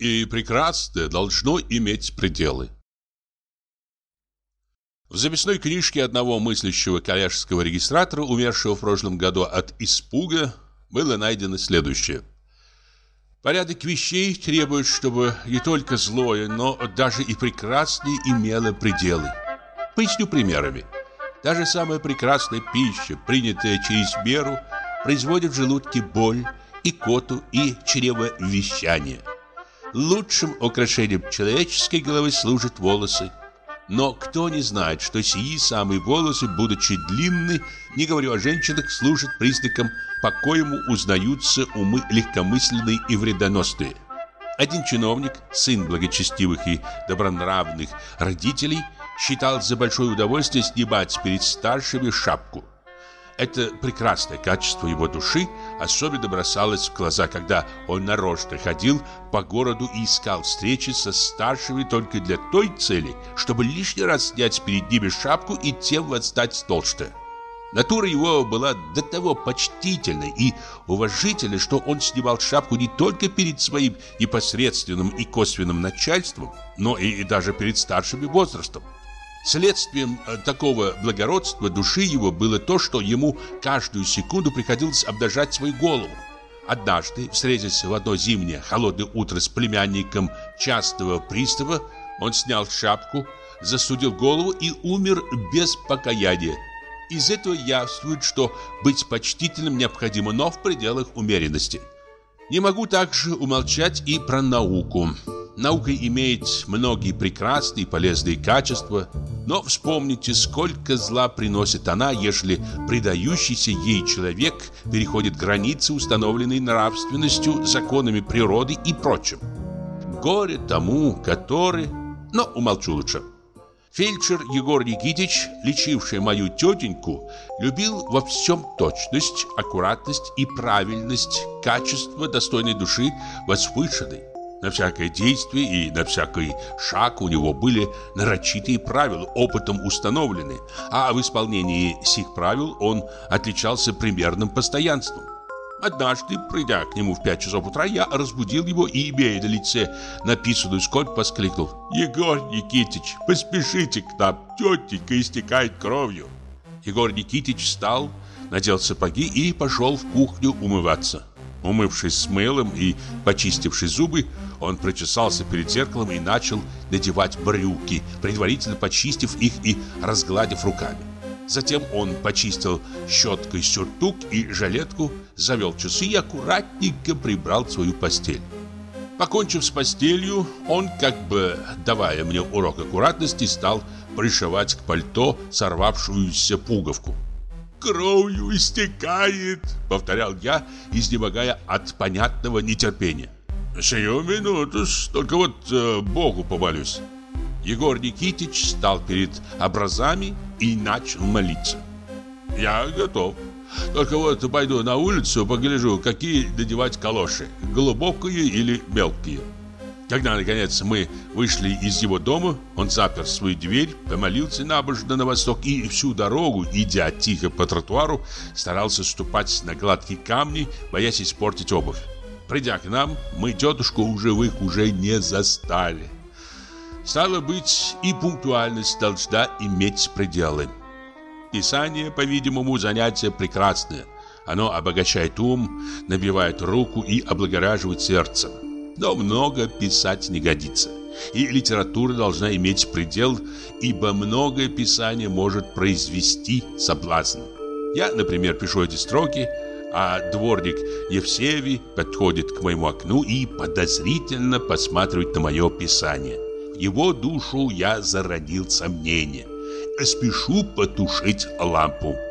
И прекрасное должно иметь пределы. В записной книжке одного мыслящего коллежского регистратора, умершего в прошлом году от испуга, было найдено следующее. Порядок вещей требует, чтобы не только злое, но даже и прекрасное имело пределы. Поясню примерами. Даже самая прекрасная пища, принятая через меру, производит в желудке боль, икоту и чревовещание. Лучшим украшением человеческой головы служат волосы. Но кто не знает, что сии самые волосы, будучи длинны, не говорю о женщинах, служат признаком, по коему узнаются умы легкомысленные и вредоносные. Один чиновник, сын благочестивых и добронравных родителей, считал за большое удовольствие снимать перед старшими шапку. Это прекрасное качество его души особенно бросалось в глаза, когда он нарочно ходил по городу и искал встречи со старшими только для той цели, чтобы лишний раз снять перед ними шапку и тем восстать толще. Натура его была до того почтительной и уважительной, что он снимал шапку не только перед своим непосредственным и косвенным начальством, но и даже перед старшими возрастом. Следствием такого благородства души его было то, что ему каждую секунду приходилось обнажать свою голову. Однажды, встретясь в одно зимнее холодное утро с племянником частного пристава, он снял шапку, засудил голову и умер без покаяния. Из этого явствует, что быть почтительным необходимо, но в пределах умеренности. Не могу также умолчать и про науку. Наука имеет многие прекрасные и полезные качества, но вспомните, сколько зла приносит она, ежели предающийся ей человек переходит границы, установленные нравственностью, законами природы и прочим. Горе тому, который... Но умолчу лучше. Фельдшер Егор Никитич, лечивший мою тетеньку, любил во всем точность, аккуратность и правильность, качество достойной души возвышенной. На всякое действие и на всякий шаг у него были нарочитые правила, опытом установлены, а в исполнении сих правил он отличался примерным постоянством. Однажды, придя к нему в 5 часов утра, я разбудил его и, имея на лице написанную скорбь, воскликнул: «Егор Никитич, поспешите к нам, тетенька истекает кровью». Егор Никитич встал, надел сапоги и пошел в кухню умываться. Умывшись с мылом и почистивши зубы, он прочесался перед зеркалом и начал надевать брюки, предварительно почистив их и разгладив руками. Затем он почистил щеткой сюртук и жилетку, завел часы и аккуратненько прибрал свою постель. Покончив с постелью, он, как бы давая мне урок аккуратности, стал пришивать к пальто сорвавшуюся пуговку. «Кровью истекает», — повторял я, изнемогая от понятного нетерпения. «Сию минуту, только вот Богу помолюсь». Егор Никитич стал перед образами и начал молиться. «Я готов. Только вот пойду на улицу, погляжу, какие надевать калоши, глубокие или мелкие». Когда, наконец, мы вышли из его дома, он запер свою дверь, помолился набожно на восток и всю дорогу, идя тихо по тротуару, старался ступать на гладкие камни, боясь испортить обувь. Придя к нам, мы тетушку в живых уже не застали. Стало быть, и пунктуальность должна иметь пределы. Писание, по-видимому, занятие прекрасное. Оно обогащает ум, набивает руку и облагораживает сердце. Но много писать не годится. И литература должна иметь предел, ибо многое писание может произвести соблазн. Я, например, пишу эти строки, а дворник Евсевий подходит к моему окну и подозрительно посматривает на мое писание. В его душу я зародил сомнение. Спешу потушить лампу.